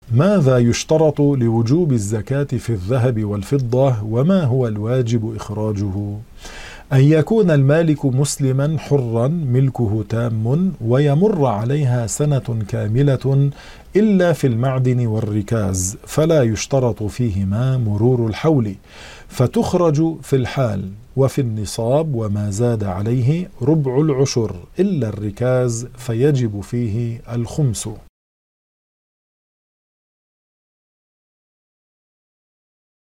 ماذا يشترط لوجوب الزكاة في الذهب والفضة، وما هو الواجب إخراجه؟ أن يكون المالك مسلما حرا ملكه تام، ويمر عليها سنة كاملة إلا في المعدن والركاز، فلا يشترط فيهما مرور الحول، فتخرج في الحال، وفي النصاب وما زاد عليه ربع العشر إلا الركاز فيجب فيه الخمس.